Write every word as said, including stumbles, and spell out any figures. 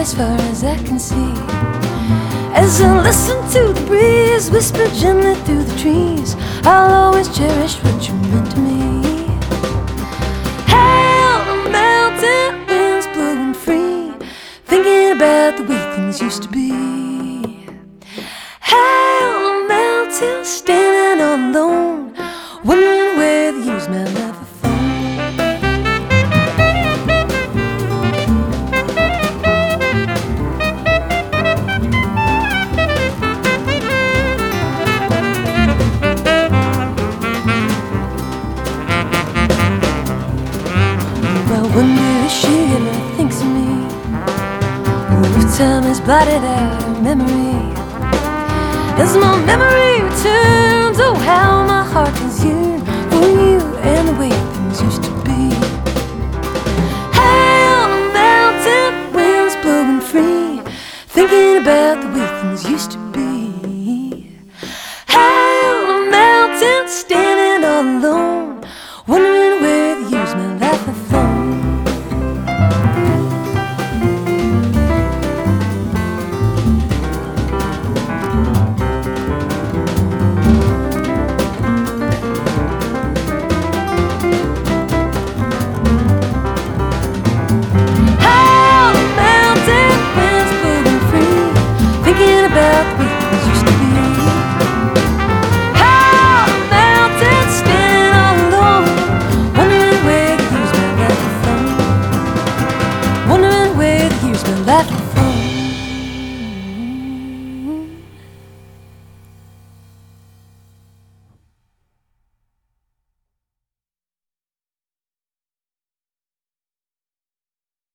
as far as I can see. As I listen to the breeze whisper gently through the trees, I'll always cherish what you meant to me. Hail, the mountain winds blowing free, thinking about the way things used to be. Hail, the mountain standing all alone, wondering where they use my love for fun. I wonder if she ever thinks of me, or if time has blotted out her memory. As my memory returns, oh how my heart does yearn for you and the way things used to be. Hail, the mountain winds blowing free, thinking about the way things used to be. Hail, the mountain standing all alone,